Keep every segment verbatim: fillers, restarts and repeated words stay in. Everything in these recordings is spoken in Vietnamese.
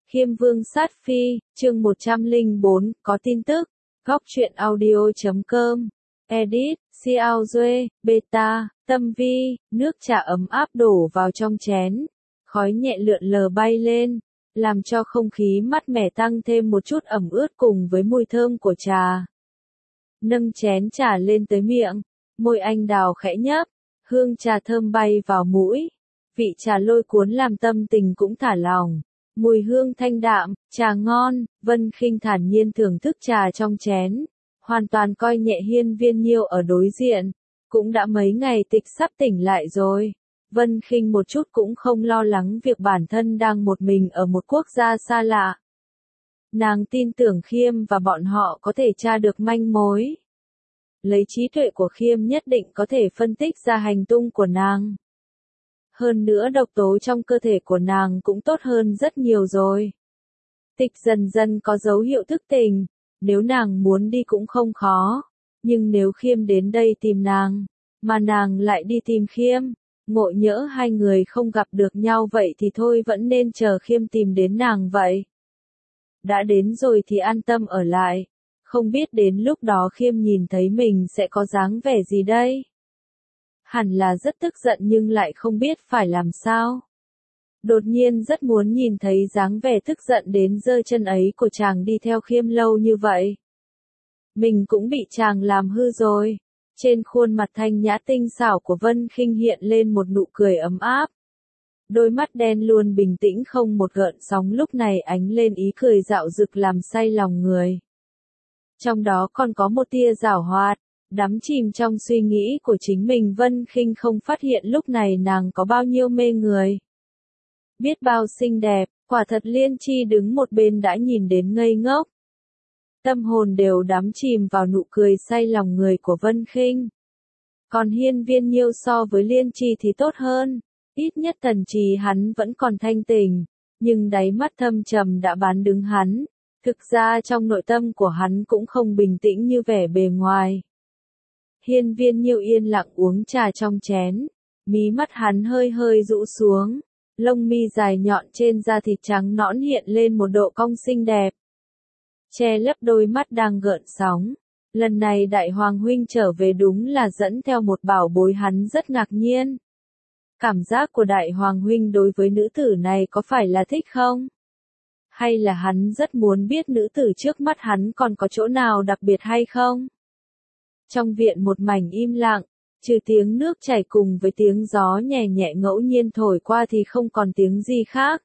Khiêm Vương sát phi, chương một trăm lẻ bốn, có tin tức. Góc truyện audio chấm com. Edit, Xiao Duê, Beta, Tâm Vi, nước trà ấm áp đổ vào trong chén. Khói nhẹ lượn lờ bay lên, làm cho không khí mát mẻ tăng thêm một chút ẩm ướt cùng với mùi thơm của trà. Nâng chén trà lên tới miệng, môi anh đào khẽ nhấp, hương trà thơm bay vào mũi. Vị trà lôi cuốn làm tâm tình cũng thả lỏng. Mùi hương thanh đạm, trà ngon, Vân Khinh thản nhiên thưởng thức trà trong chén, hoàn toàn coi nhẹ Hiên Viên Nhiêu ở đối diện. Cũng đã mấy ngày tịch sắp tỉnh lại rồi. Vân Khinh một chút cũng không lo lắng việc bản thân đang một mình ở một quốc gia xa lạ. Nàng tin tưởng Khiêm và bọn họ có thể tra được manh mối. Lấy trí tuệ của Khiêm nhất định có thể phân tích ra hành tung của nàng. Hơn nữa độc tố trong cơ thể của nàng cũng tốt hơn rất nhiều rồi. Tịch dần dần có dấu hiệu thức tỉnh, nếu nàng muốn đi cũng không khó. Nhưng nếu Khiêm đến đây tìm nàng, mà nàng lại đi tìm Khiêm, ngộ nhỡ hai người không gặp được nhau vậy thì thôi vẫn nên chờ Khiêm tìm đến nàng vậy. Đã đến rồi thì an tâm ở lại, không biết đến lúc đó Khiêm nhìn thấy mình sẽ có dáng vẻ gì đây? Hẳn là rất tức giận nhưng lại không biết phải làm sao. Đột nhiên rất muốn nhìn thấy dáng vẻ tức giận đến giơ chân ấy của chàng đi theo Khiêm lâu như vậy. Mình cũng bị chàng làm hư rồi. Trên khuôn mặt thanh nhã tinh xảo của Vân Khinh hiện lên một nụ cười ấm áp. Đôi mắt đen luôn bình tĩnh không một gợn sóng lúc này ánh lên ý cười dạo dực làm say lòng người. Trong đó còn có một tia giảo hoạt. Đắm chìm trong suy nghĩ của chính mình Vân Khinh không phát hiện lúc này nàng có bao nhiêu mê người. Biết bao xinh đẹp, quả thật Liên Chi đứng một bên đã nhìn đến ngây ngốc. Tâm hồn đều đắm chìm vào nụ cười say lòng người của Vân Khinh. Còn Hiên Viên Nhiêu so với Liên Chi thì tốt hơn, ít nhất thần trí hắn vẫn còn thanh tỉnh, nhưng đáy mắt thâm trầm đã bán đứng hắn. Thực ra trong nội tâm của hắn cũng không bình tĩnh như vẻ bề ngoài. Hiên Viên Nhiêu yên lặng uống trà trong chén, mí mắt hắn hơi hơi rũ xuống, lông mi dài nhọn trên da thịt trắng nõn hiện lên một độ cong xinh đẹp. Che lấp đôi mắt đang gợn sóng, lần này Đại Hoàng Huynh trở về đúng là dẫn theo một bảo bối hắn rất ngạc nhiên. Cảm giác của Đại Hoàng Huynh đối với nữ tử này có phải là thích không? Hay là hắn rất muốn biết nữ tử trước mắt hắn còn có chỗ nào đặc biệt hay không? Trong viện một mảnh im lặng, trừ tiếng nước chảy cùng với tiếng gió nhẹ nhẹ ngẫu nhiên thổi qua thì không còn tiếng gì khác.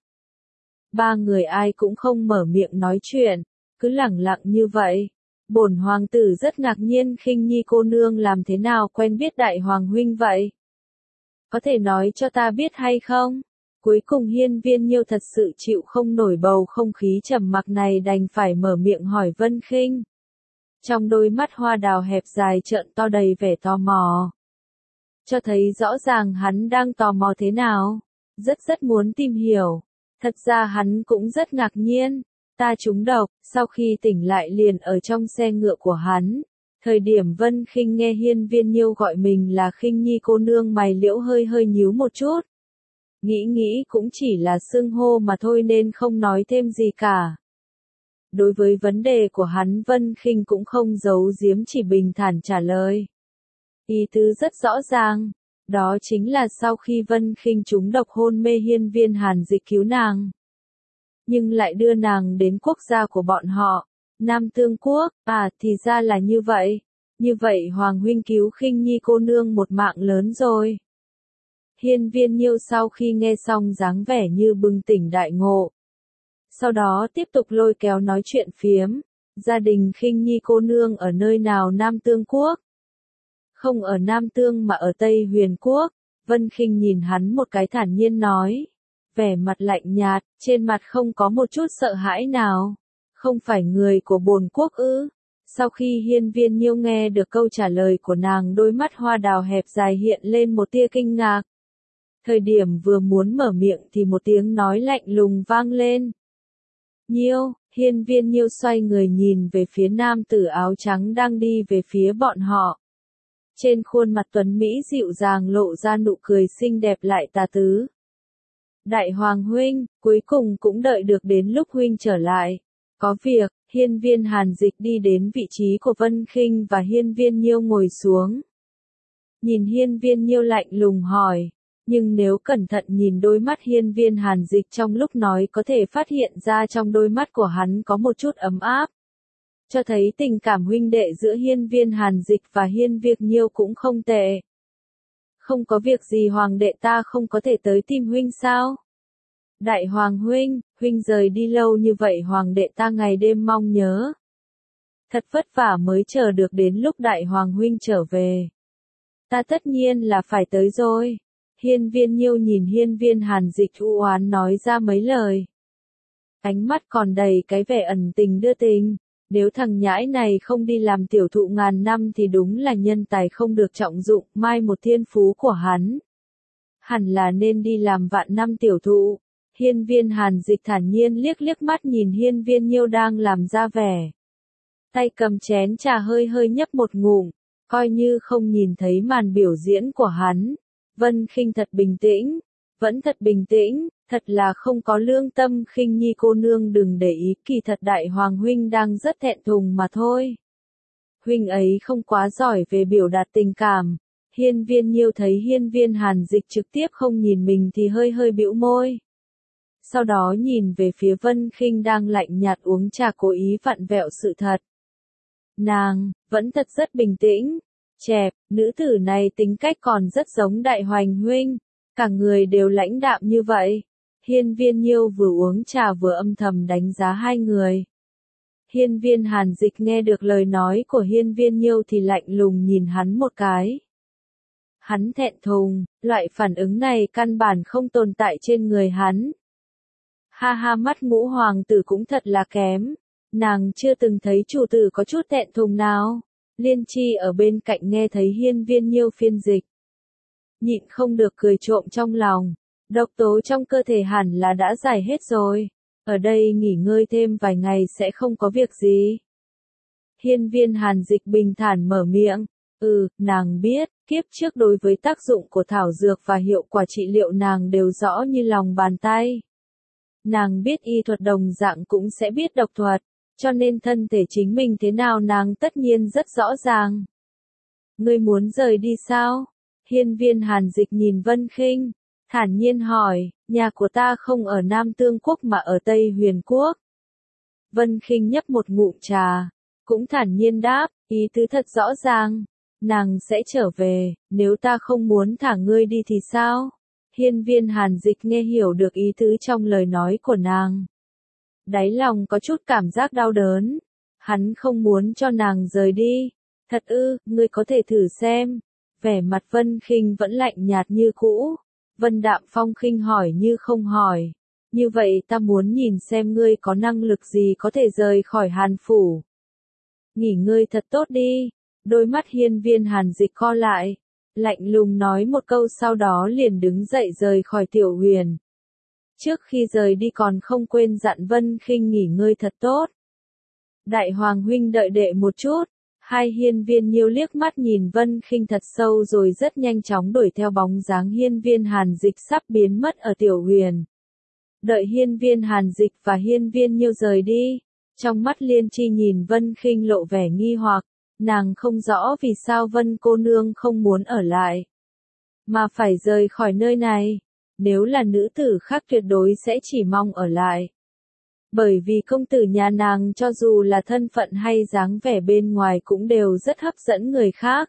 Ba người ai cũng không mở miệng nói chuyện, cứ lẳng lặng như vậy. Bổn hoàng tử rất ngạc nhiên Khinh Nhi cô nương làm thế nào quen biết Đại Hoàng Huynh vậy? Có thể nói cho ta biết hay không? Cuối cùng Hiên Viên Nhiêu thật sự chịu không nổi bầu không khí trầm mặc này đành phải mở miệng hỏi Vân Khinh. Trong đôi mắt hoa đào hẹp dài trợn to đầy vẻ tò mò. Cho thấy rõ ràng hắn đang tò mò thế nào. Rất rất muốn tìm hiểu. Thật ra hắn cũng rất ngạc nhiên. Ta trúng độc, sau khi tỉnh lại liền ở trong xe ngựa của hắn. Thời điểm Vân Khinh nghe Hiên Viên Nhiêu gọi mình là Khinh Nhi cô nương mày liễu hơi hơi nhíu một chút. Nghĩ nghĩ cũng chỉ là xưng hô mà thôi nên không nói thêm gì cả. Đối với vấn đề của hắn Vân Khinh cũng không giấu giếm chỉ bình thản trả lời. Ý tứ rất rõ ràng, đó chính là sau khi Vân Khinh trúng độc hôn mê Hiên Viên Hàn Dịch cứu nàng. Nhưng lại đưa nàng đến quốc gia của bọn họ, Nam Tương Quốc, à thì ra là như vậy. Như vậy Hoàng Huynh cứu Khinh Nhi cô nương một mạng lớn rồi. Hiên Viên Nhiêu sau khi nghe xong dáng vẻ như bừng tỉnh đại ngộ. Sau đó tiếp tục lôi kéo nói chuyện phiếm, gia đình Khinh Nhi cô nương ở nơi nào Nam Tương Quốc? Không ở Nam Tương mà ở Tây Huyền Quốc. Vân Khinh nhìn hắn một cái thản nhiên nói, vẻ mặt lạnh nhạt, trên mặt không có một chút sợ hãi nào. Không phải người của bổn quốc ư? Sau khi Hiên Viên Nhiêu nghe được câu trả lời của nàng đôi mắt hoa đào hẹp dài hiện lên một tia kinh ngạc. Thời điểm vừa muốn mở miệng thì một tiếng nói lạnh lùng vang lên. Nhiêu, Hiên Viên Nhiêu xoay người nhìn về phía nam tử áo trắng đang đi về phía bọn họ. Trên khuôn mặt tuấn Mỹ dịu dàng lộ ra nụ cười xinh đẹp lại tà tứ. Đại Hoàng huynh, cuối cùng cũng đợi được đến lúc huynh trở lại. Có việc, Hiên Viên Hàn Dịch đi đến vị trí của Vân Khinh và Hiên Viên Nhiêu ngồi xuống. Nhìn Hiên Viên Nhiêu lạnh lùng hỏi, nhưng nếu cẩn thận nhìn đôi mắt Hiên Viên Hàn Dịch trong lúc nói có thể phát hiện ra trong đôi mắt của hắn có một chút ấm áp. Cho thấy tình cảm huynh đệ giữa Hiên Viên Hàn Dịch và Hiên Viên Nhiêu cũng không tệ. Không có việc gì hoàng đệ ta không có thể tới tìm huynh sao? Đại Hoàng huynh, huynh rời đi lâu như vậy hoàng đệ ta ngày đêm mong nhớ. Thật vất vả mới chờ được đến lúc Đại Hoàng huynh trở về. Ta tất nhiên là phải tới rồi. Hiên Viên Nhiêu nhìn Hiên Viên Hàn Dịch u oán nói ra mấy lời. Ánh mắt còn đầy cái vẻ ẩn tình đưa tình. Nếu thằng nhãi này không đi làm tiểu thụ ngàn năm thì đúng là nhân tài không được trọng dụng, mai một thiên phú của hắn. Hẳn là nên đi làm vạn năm tiểu thụ. Hiên Viên Hàn Dịch thản nhiên liếc liếc mắt nhìn Hiên Viên Nhiêu đang làm ra vẻ. Tay cầm chén trà hơi hơi nhấp một ngụm, coi như không nhìn thấy màn biểu diễn của hắn. Vân Khinh thật bình tĩnh, vẫn thật bình tĩnh, thật là không có lương tâm. Khinh Nhi cô nương đừng để ý, kỳ thật Đại Hoàng huynh đang rất thẹn thùng mà thôi. Huynh ấy không quá giỏi về biểu đạt tình cảm. Hiên Viên Nhiêu thấy Hiên Viên Hàn Dịch trực tiếp không nhìn mình thì hơi hơi bĩu môi. Sau đó nhìn về phía Vân Khinh đang lạnh nhạt uống trà cố ý vặn vẹo sự thật. Nàng, vẫn thật rất bình tĩnh, chẹp, nữ tử này tính cách còn rất giống Đại Hoàng huynh, cả người đều lãnh đạm như vậy. Hiên Viên Nhiêu vừa uống trà vừa âm thầm đánh giá hai người. Hiên Viên Hàn Dịch nghe được lời nói của Hiên Viên Nhiêu thì lạnh lùng nhìn hắn một cái. Hắn thẹn thùng, loại phản ứng này căn bản không tồn tại trên người hắn. Ha ha, mắt ngũ hoàng tử cũng thật là kém. Nàng chưa từng thấy chủ tử có chút thẹn thùng nào. Liên Chi ở bên cạnh nghe thấy Hiên Viên Nhiêu phiên dịch. Nhịn không được cười trộm trong lòng. Độc tố trong cơ thể hẳn là đã giải hết rồi. Ở đây nghỉ ngơi thêm vài ngày sẽ không có việc gì. Hiên Viên Hàn Dịch bình thản mở miệng. Ừ, nàng biết, kiếp trước đối với tác dụng của thảo dược và hiệu quả trị liệu nàng đều rõ như lòng bàn tay. Nàng biết y thuật đồng dạng cũng sẽ biết độc thuật, cho nên thân thể chính mình thế nào nàng tất nhiên rất rõ ràng. Ngươi muốn rời đi sao? Hiên Viên Hàn Dịch nhìn Vân Khinh, thản nhiên hỏi, nhà của ta không ở Nam Tương Quốc mà ở Tây Huyền Quốc. Vân Khinh nhấp một ngụm trà, cũng thản nhiên đáp, ý tứ thật rõ ràng, nàng sẽ trở về, nếu ta không muốn thả ngươi đi thì sao? Hiên Viên Hàn Dịch nghe hiểu được ý tứ trong lời nói của nàng. Đáy lòng có chút cảm giác đau đớn. Hắn không muốn cho nàng rời đi. Thật ư, ngươi có thể thử xem. Vẻ mặt Vân Khinh vẫn lạnh nhạt như cũ. Vân Đạm Phong khinh hỏi như không hỏi. Như vậy ta muốn nhìn xem ngươi có năng lực gì có thể rời khỏi Hàn Phủ. Nghỉ ngơi thật tốt đi. Đôi mắt Hiên Viên Hàn Dịch co lại. Lạnh lùng nói một câu sau đó liền đứng dậy rời khỏi Tiểu Huyền. Trước khi rời đi còn không quên dặn Vân Khinh nghỉ ngơi thật tốt. Đại Hoàng huynh đợi đệ một chút. Hai Hiên Viên Nhiêu liếc mắt nhìn Vân Khinh thật sâu rồi rất nhanh chóng đuổi theo bóng dáng Hiên Viên Hàn Dịch sắp biến mất ở Tiểu Huyền. Đợi Hiên Viên Hàn Dịch và Hiên Viên Nhiêu rời đi, trong mắt Liên Chi nhìn Vân Khinh lộ vẻ nghi hoặc, nàng không rõ vì sao Vân cô nương không muốn ở lại, mà phải rời khỏi nơi này. Nếu là nữ tử khác tuyệt đối sẽ chỉ mong ở lại. Bởi vì công tử nhà nàng cho dù là thân phận hay dáng vẻ bên ngoài cũng đều rất hấp dẫn người khác.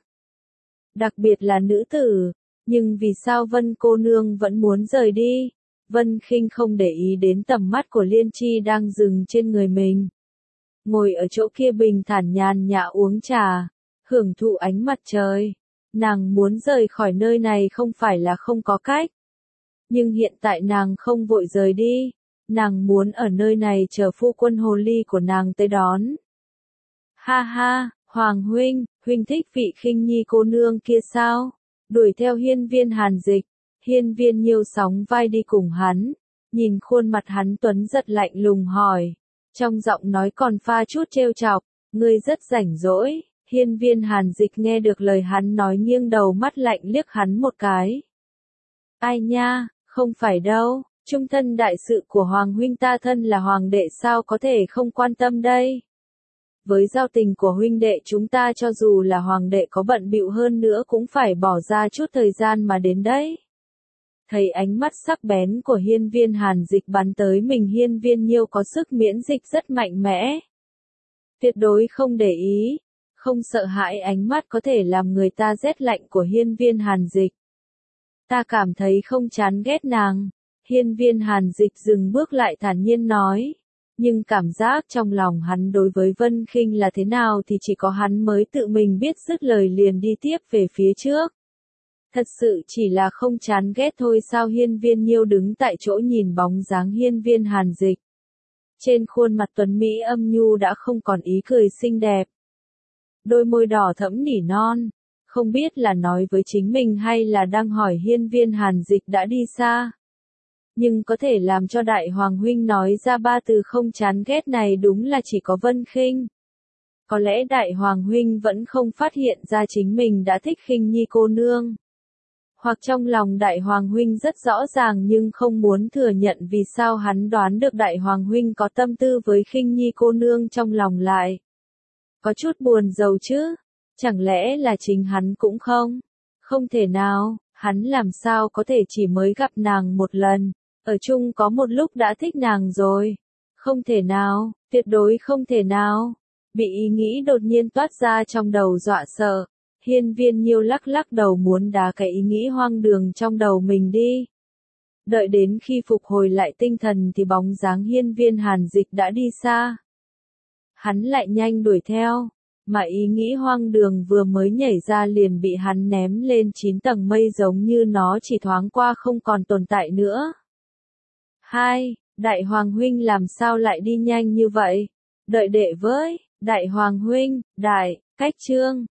Đặc biệt là nữ tử, nhưng vì sao Vân cô nương vẫn muốn rời đi? Vân Khinh không để ý đến tầm mắt của Liên Chi đang dừng trên người mình. Ngồi ở chỗ kia bình thản nhàn nhã uống trà, hưởng thụ ánh mặt trời. Nàng muốn rời khỏi nơi này không phải là không có cách. Nhưng hiện tại nàng không vội rời đi. Nàng muốn ở nơi này chờ phu quân hồ ly của nàng tới đón. Ha ha, Hoàng huynh, huynh thích vị Khinh Nhi cô nương kia sao? Đuổi theo Hiên Viên Hàn Dịch. Hiên Viên Nhiêu sóng vai đi cùng hắn. Nhìn khuôn mặt hắn tuấn giật lạnh lùng hỏi. Trong giọng nói còn pha chút trêu chọc. Ngươi rất rảnh rỗi. Hiên Viên Hàn Dịch nghe được lời hắn nói nghiêng đầu mắt lạnh liếc hắn một cái. Ai nha, không phải đâu. Trung thân đại sự của Hoàng huynh ta thân là Hoàng đệ sao có thể không quan tâm đây. Với giao tình của huynh đệ chúng ta cho dù là Hoàng đệ có bận bịu hơn nữa cũng phải bỏ ra chút thời gian mà đến đấy. Thấy ánh mắt sắc bén của Hiên Viên Hàn Dịch bắn tới mình, Hiên Viên Nhiêu có sức miễn dịch rất mạnh mẽ. Tuyệt đối không để ý, không sợ hãi ánh mắt có thể làm người ta rét lạnh của Hiên Viên Hàn Dịch. Ta cảm thấy không chán ghét nàng. Hiên Viên Hàn Dịch dừng bước lại thản nhiên nói. Nhưng cảm giác trong lòng hắn đối với Vân Khinh là thế nào thì chỉ có hắn mới tự mình biết, dứt lời liền đi tiếp về phía trước. Thật sự chỉ là không chán ghét thôi sao? Hiên Viên Nhiêu đứng tại chỗ nhìn bóng dáng Hiên Viên Hàn Dịch. Trên khuôn mặt tuấn mỹ âm nhu đã không còn ý cười xinh đẹp. Đôi môi đỏ thẫm nỉ non, không biết là nói với chính mình hay là đang hỏi Hiên Viên Hàn Dịch đã đi xa. Nhưng có thể làm cho Đại Hoàng huynh nói ra ba từ không chán ghét này đúng là chỉ có Vân Khinh. Có lẽ Đại Hoàng huynh vẫn không phát hiện ra chính mình đã thích Khinh Nhi cô nương. Hoặc trong lòng Đại Hoàng huynh rất rõ ràng nhưng không muốn thừa nhận, vì sao hắn đoán được Đại Hoàng huynh có tâm tư với Khinh Nhi cô nương trong lòng lại có chút buồn rầu chứ? Chẳng lẽ là chính hắn cũng không? Không thể nào, hắn làm sao có thể chỉ mới gặp nàng một lần, ở chung có một lúc đã thích nàng rồi? Không thể nào, tuyệt đối không thể nào. Bị ý nghĩ đột nhiên toát ra trong đầu dọa sợ. Hiên Viên Nhiêu lắc lắc đầu muốn đá cái ý nghĩ hoang đường trong đầu mình đi. Đợi đến khi phục hồi lại tinh thần thì bóng dáng Hiên Viên Hàn Dịch đã đi xa. Hắn lại nhanh đuổi theo, mà ý nghĩ hoang đường vừa mới nhảy ra liền bị hắn ném lên chín tầng mây, giống như nó chỉ thoáng qua không còn tồn tại nữa. Hai, Đại Hoàng huynh làm sao lại đi nhanh như vậy? Đợi đệ với, Đại Hoàng huynh, đại, cách chương.